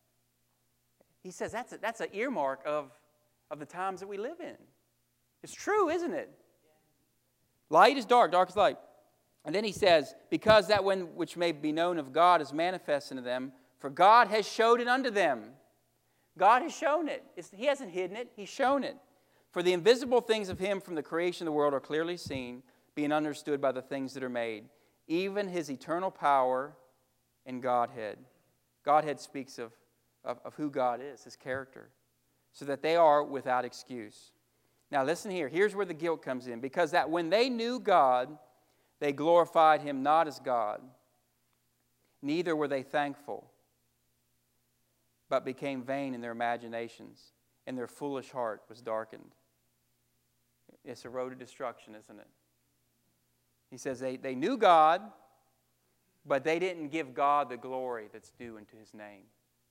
He says that's a, that's an earmark of, of the times that we live in. It's true, isn't it? Light is dark, dark is light. And then he says, because that one which may be known of God is manifest unto them, for God has showed it unto them. God has shown it. It's, he hasn't hidden it. He's shown it. For the invisible things of him from the creation of the world are clearly seen, being understood by the things that are made, even his eternal power and Godhead. Godhead speaks of, of, of who God is, his character, so that they are without excuse. Now listen here. Here's where the guilt comes in. Because that when they knew God, they glorified him not as God, neither were they thankful, but became vain in their imaginations, and their foolish heart was darkened. It's a road to destruction, isn't it? He says they, they knew God, but they didn't give God the glory that's due unto his name.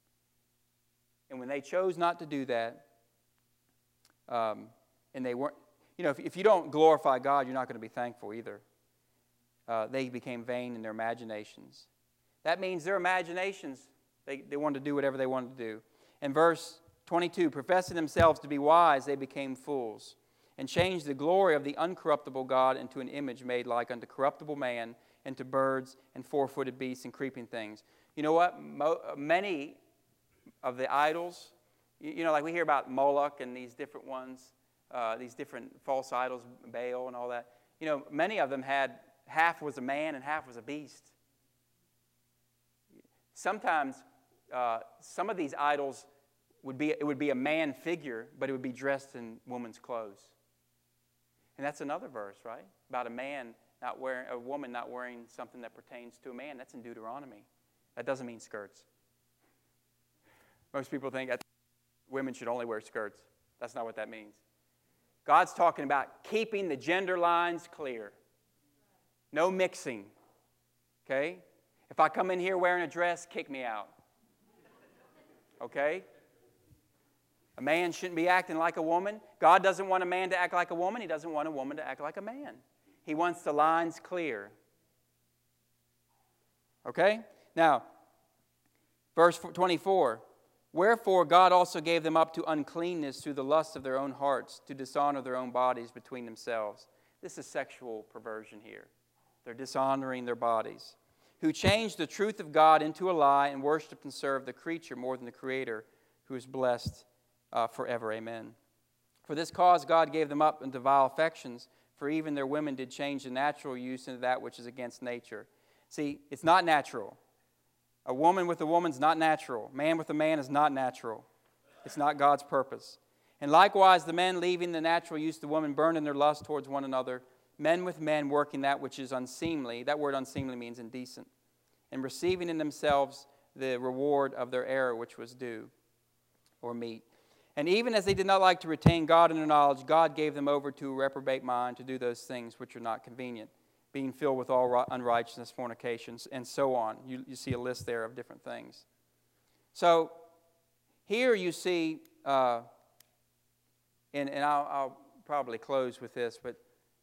And when they chose not to do that, um, and they weren't, you know, if, if you don't glorify God, you're not going to be thankful either. Uh, they became vain in their imaginations. That means their imaginations, they, they wanted to do whatever they wanted to do. In verse twenty-two, professing themselves to be wise, they became fools, and changed the glory of the uncorruptible God into an image made like unto corruptible man, and to birds and four-footed beasts and creeping things. You know what? Mo- many of the idols, you, you know, like we hear about Moloch and these different ones, uh, these different false idols, Baal and all that. You know, many of them had, half was a man and half was a beast. Sometimes uh, some of these idols would be, it would be a man figure, but it would be dressed in woman's clothes. And that's another verse, right? About a man not wearing, a woman not wearing something that pertains to a man. That's in Deuteronomy. That doesn't mean skirts. Most people think that women should only wear skirts. That's not what that means. God's talking about keeping the gender lines clear. No mixing. Okay? If I come in here wearing a dress, kick me out. Okay? A man shouldn't be acting like a woman. God doesn't want a man to act like a woman. He doesn't want a woman to act like a man. He wants the lines clear. Okay? Now, verse twenty-four. Wherefore God also gave them up to uncleanness through the lust of their own hearts, to dishonor their own bodies between themselves. This is sexual perversion here. They're dishonoring their bodies. Who changed the truth of God into a lie and worshiped and served the creature more than the Creator, who is blessed uh, forever. Amen. For this cause God gave them up into vile affections, for even their women did change the natural use into that which is against nature. See, it's not natural. A woman with a woman is not natural. Man with a man is not natural. It's not God's purpose. And likewise, the men leaving the natural use of the woman burned in their lust towards one another, men with men working that which is unseemly. That word unseemly means indecent. And receiving in themselves the reward of their error which was due, or meet. And even as they did not like to retain God in their knowledge, God gave them over to a reprobate mind to do those things which are not convenient, being filled with all unrighteousness, fornications, and so on. You, you see a list there of different things. So here you see, uh, and, and I'll, I'll probably close with this, but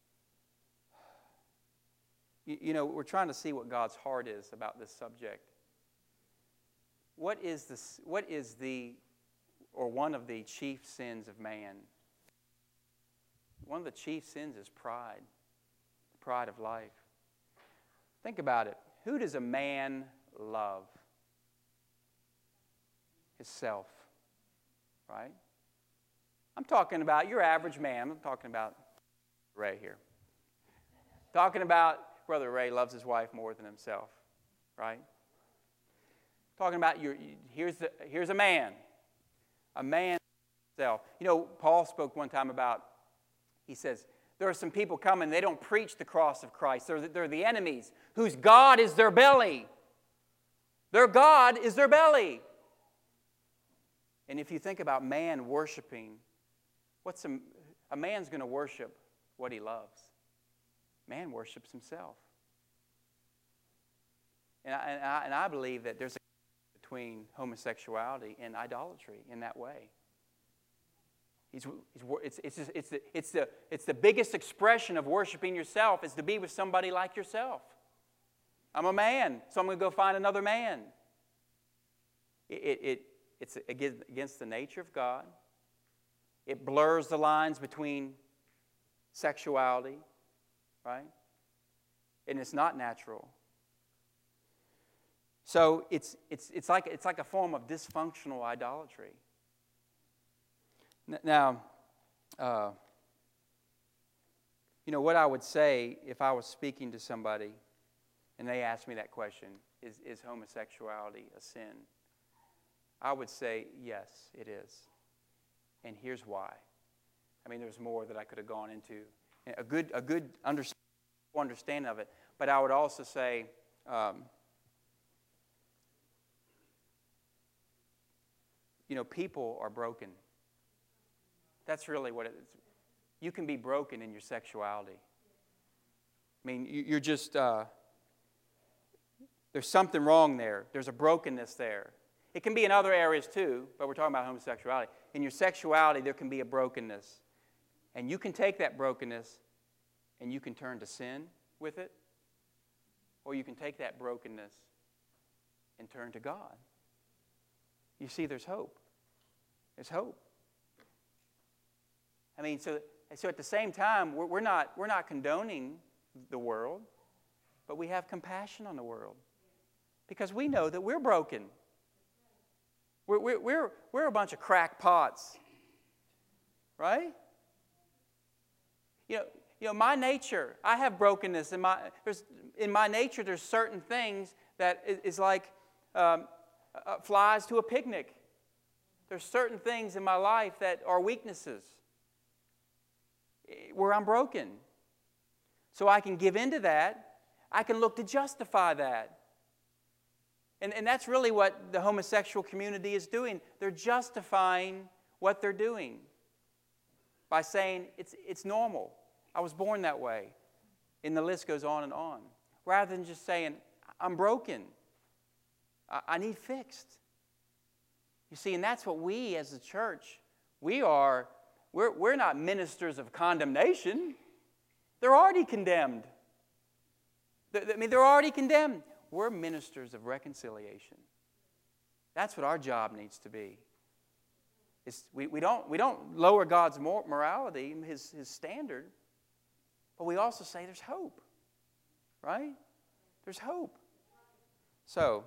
you, you know, we're trying to see what God's heart is about this subject. What is this, what is the, or one of the chief sins of man? One of the chief sins is pride. Pride of life. Think about it. Who does a man love? Himself. Right? I'm talking about your average man. I'm talking about Ray here. Talking about Brother Ray loves his wife more than himself. Right? Talking about your, here's, the, here's a man. A man himself. You know, Paul spoke one time about, he says, there are some people coming, they don't preach the cross of Christ. They're, they're the enemies, whose God is their belly. Their God is their belly. And if you think about man worshiping, what's a, a man's going to worship what he loves. Man worships himself. And I, and I, and I believe that there's a difference between homosexuality and idolatry in that way. He's, he's, it's, it's, just, it's, the, it's, the, it's the biggest expression of worshiping yourself is to be with somebody like yourself. I'm a man, so I'm going to go find another man. It, it, it, it's against the nature of God. It blurs the lines between sexuality, right? And it's not natural. So it's, it's, it's, like, it's like a form of dysfunctional idolatry. Now, uh, you know, what I would say if I was speaking to somebody and they asked me that question, is, is homosexuality a sin? I would say, yes, it is. And here's why. I mean, there's more that I could have gone into. A good, a good understanding of it. But I would also say, um, you know, people are broken. That's really what it is. You can be broken in your sexuality. I mean, you're just, uh, there's something wrong there. There's a brokenness there. It can be in other areas too, but we're talking about homosexuality. In your sexuality, there can be a brokenness. And you can take that brokenness and you can turn to sin with it, or you can take that brokenness and turn to God. You see, there's hope. There's hope. I mean, so And so at the same time, we're, we're, not, we're not condoning the world, but we have compassion on the world because we know that we're broken. We're, we're, we're, we're a bunch of crackpots, right? You know, you know, my nature, I have brokenness. In my, there's, in my nature, there's certain things that is, is like um, uh, flies to a picnic. There's certain things in my life that are weaknesses where I'm broken. So I can give into that. I can look to justify that. And, and that's really what the homosexual community is doing. They're justifying what they're doing by saying it's, it's normal. I was born that way. And the list goes on and on. Rather than just saying, I'm broken. I, I need fixed. You see, and that's what we as a church, we are, we're, we're not ministers of condemnation. They're already condemned. I mean, they're already condemned. We're ministers of reconciliation. That's what our job needs to be. It's, we, we, don't, we don't lower God's morality, his, his standard, but we also say there's hope, right? There's hope. So,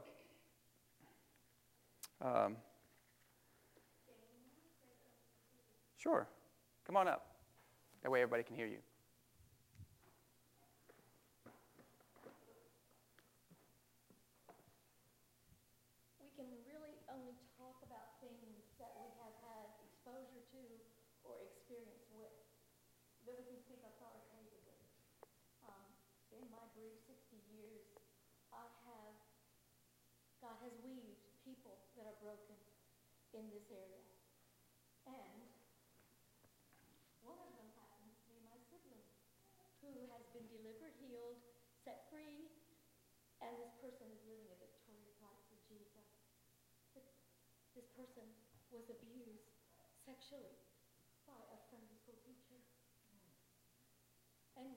um, sure. Come on up. That way everybody can hear you. We can really only talk about things that we have had exposure to or experience with, that we can speak authoritatively. Um, in my brief sixty years, I have, God has weaved people that are broken in this area. And one of them happens to be my sibling, who has been delivered, healed, set free, and this person is living a victorious life for Jesus. But this person was abused sexually by a Sunday school teacher. And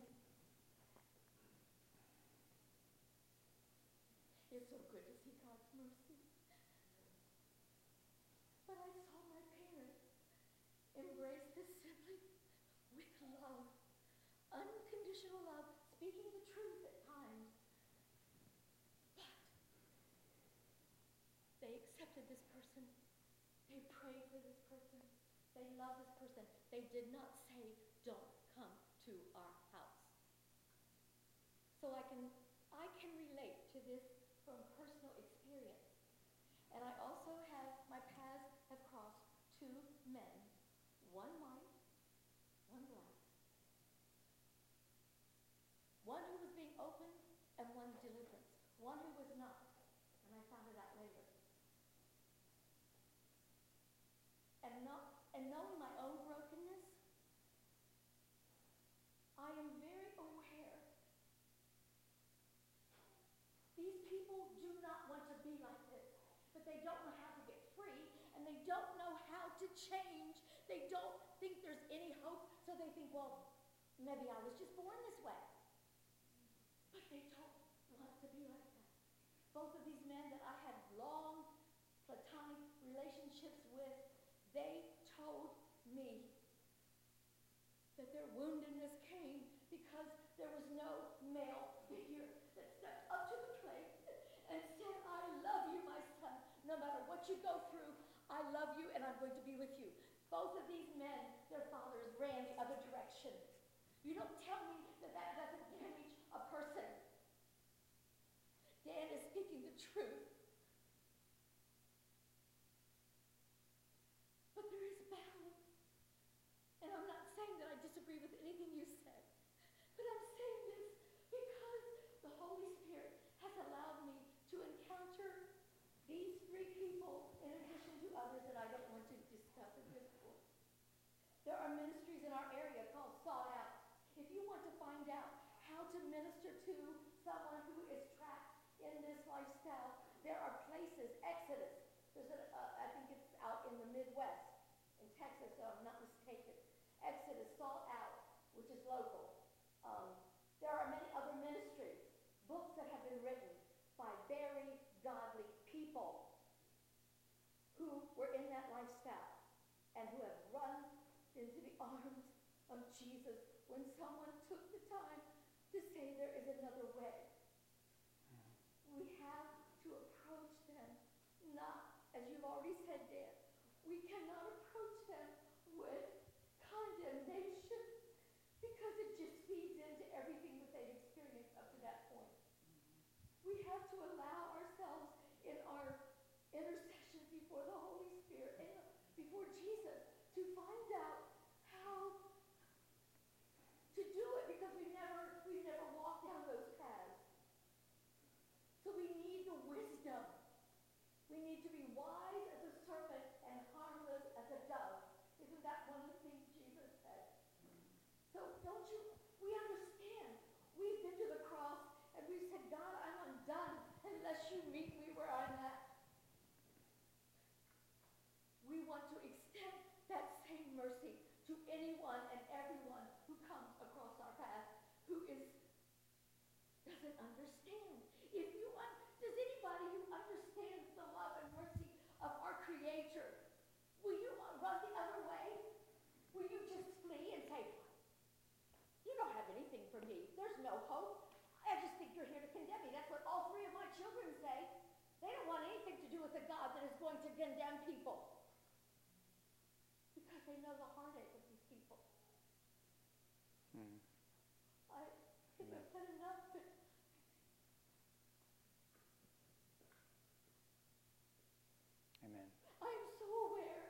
it's so good to see God's mercy. But I saw my parents embrace this sibling with love, unconditional love, speaking the truth at times. But they accepted this person. They prayed for this person. They loved this person. They did not say, don't come to our house. So I can, I can relate to this from personal experience. And I also have, my paths have crossed two men, one white, one black. One who was being opened and one deliverance. One who was not. And I found it out later. And, not, and knowing my own brokenness, I am very aware. These people do not want to be like this, but they don't know how to get free, and they don't know how to change. They don't think there's any hope, so they think, well, maybe I was just born this way. But they don't want to be like that. Both of these men that I had long platonic relationships with, they told me that their woundedness came because there was no male figure that stepped up to the plate and said, I love you, my son. No matter what you go through, I love you and I'm going to be with you. Both of these men, their fathers ran the other direction. You don't tell me that that doesn't damage a person. Dan is speaking the truth. But there is balance. And I'm not saying that I disagree with anything you said. But I'm saying this because the Holy Spirit has allowed me to encounter these three people in addition to others that I don't want to discuss at this point. There are ministries in our area called Sought Out. If you want to find out how to minister to someone who is trapped in this lifestyle, there are places. Exodus. There's a, uh, I think it's out in the Midwest, in Texas, if I'm not mistaken. Exodus, Sought Out, which is local. Um, there are many other ministries, books that have been written by very godly people who were in that lifestyle and who have run into the arms of when someone took the time to say there is another way. We have to approach them, not, as you've already said, Dan, we cannot approach them with condemnation because it just feeds into everything that they've experienced up to that point. We have to allow ourselves in our intercession before the Holy Spirit and before Jesus to find out how to do it because we've never, we've never walked down those paths. So we need the wisdom. We need to be wise as a serpent and harmless as a dove. Isn't that one of the things Jesus said? So don't you, we understand. We've been to the cross and we've said, God, I'm undone unless you meet me where I'm at. We want to extend that same mercy to anyone and everyone who comes across our path who is doesn't understand. If you un- does anybody who understands the love and mercy of our Creator, will you run the other way? Will you just flee and say, you don't have anything for me. There's no hope. I just think you're here to condemn me. That's what all three of my children say. They don't want anything to do with a God that is going to condemn people. Because they know the heartache of these people. Mm. I think I've said enough, but Amen. I am so aware,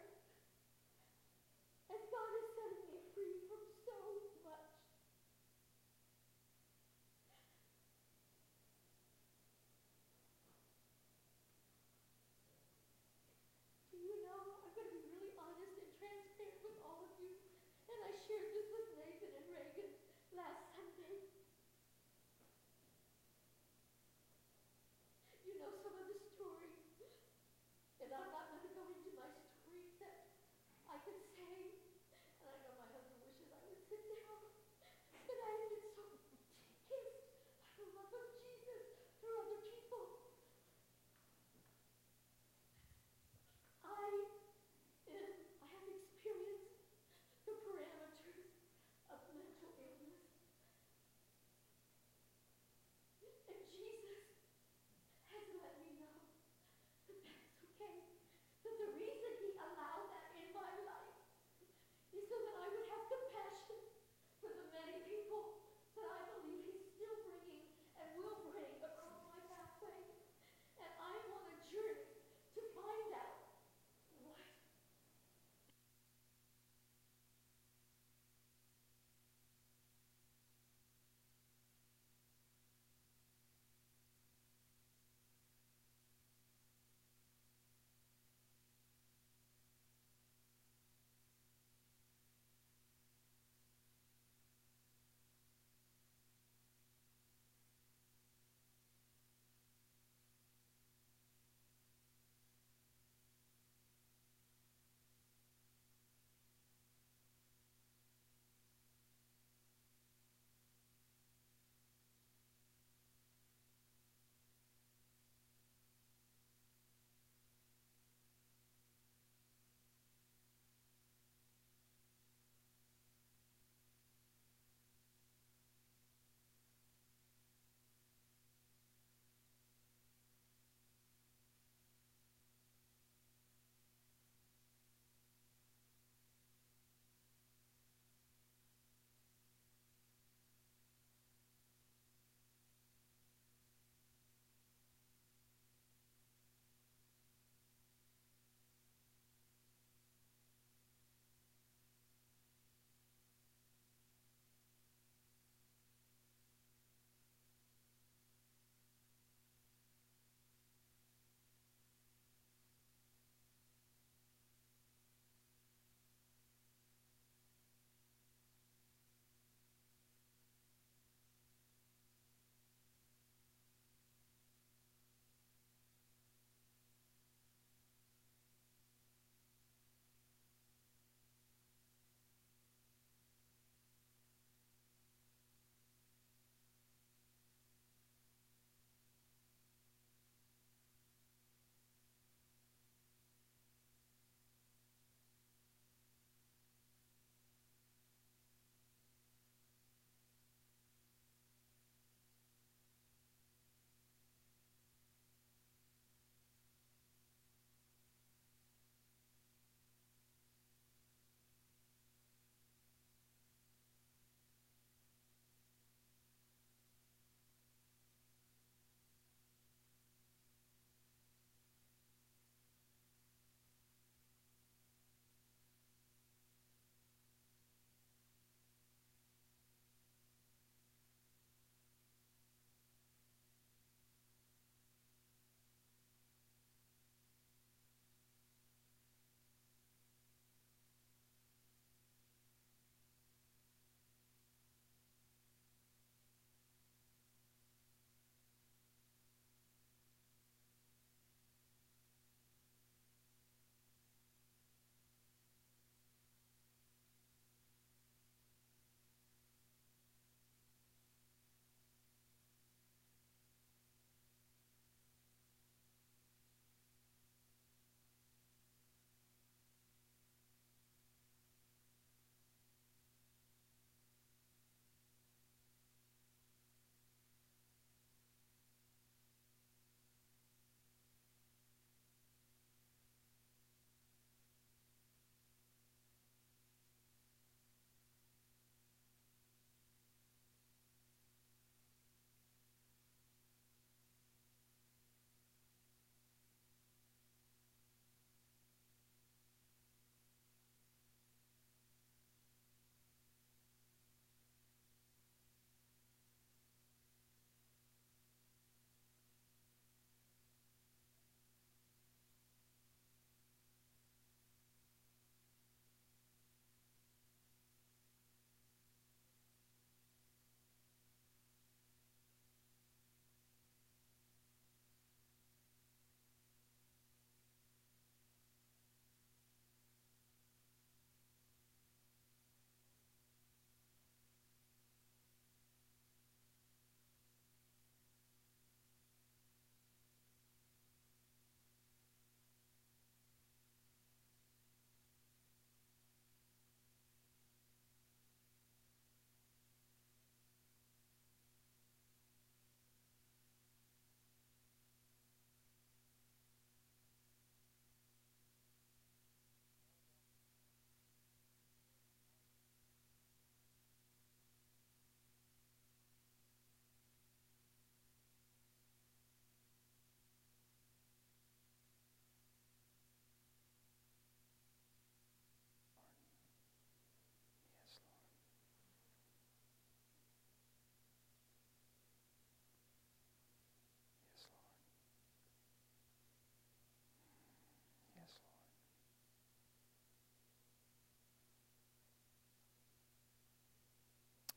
as God is setting me free from so much. Do you know, I'm going to be really honest and transparent with all of you.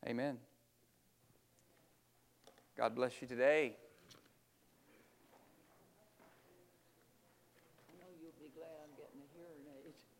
Amen. God bless you today. I know you'll be glad I'm getting a hearing aid.